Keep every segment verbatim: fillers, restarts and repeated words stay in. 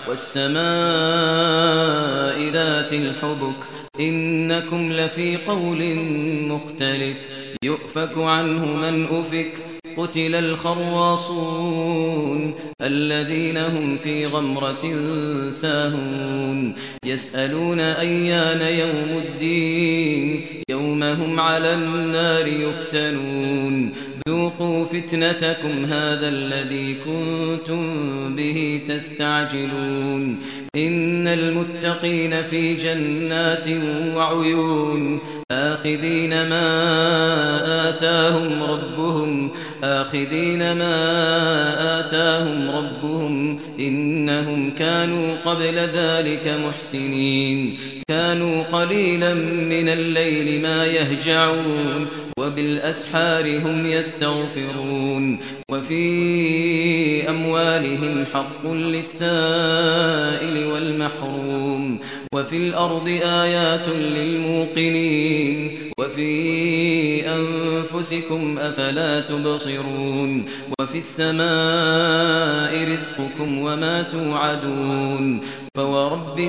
والسماء ذات الحبك إنكم لفي قول مختلف يؤفك عنه من أفك قتل الخراصون الذين هم في غمرة ساهون يسألون أيان يوم الدين يوم هم على النار يفتنون ذوقوا فتنتكم هذا الذي كنتم به تستعجلون إن المتقين في جنات وعيون آخذين ما آتاهم ربهم آخذين ما آتاهم ربهم إنهم كانوا قبل ذلك محسنين كانوا قليلا من الليل ما يهجعون وبالأسحار هم يستغفرون وفي أموالهم حق للسائل والمحروم وفي الأرض آيات للموقنين وفي أنفسكم أفلا تبصرون وفي السماء رزقكم وما توعدون فورب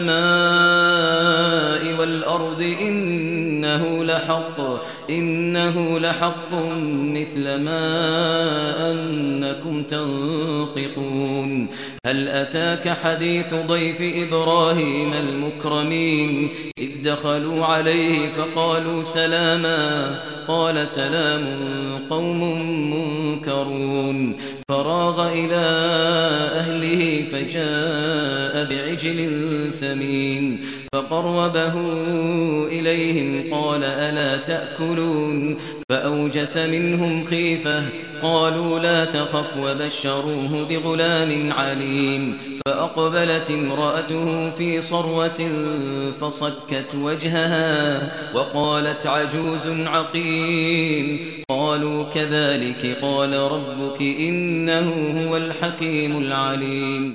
السماء والأرض إنه لحق إنه لحق مثل ما أنكم تنطقون هل أتاك حديث ضيف إبراهيم المكرمين إذ دخلوا عليه فقالوا سلاما قال سلام قوم منكرون فراغ إلى أهله فجاء بعجل سمين فقربه إليهم قال ألا تأكلون فأوجس منهم خيفة قالوا لا تخف وبشروه بغلام عليم فأقبلت امرأته في صروة فصكت وجهها وقالت عجوز عقيم قالوا كذلك قال ربك إنه هو الحكيم العليم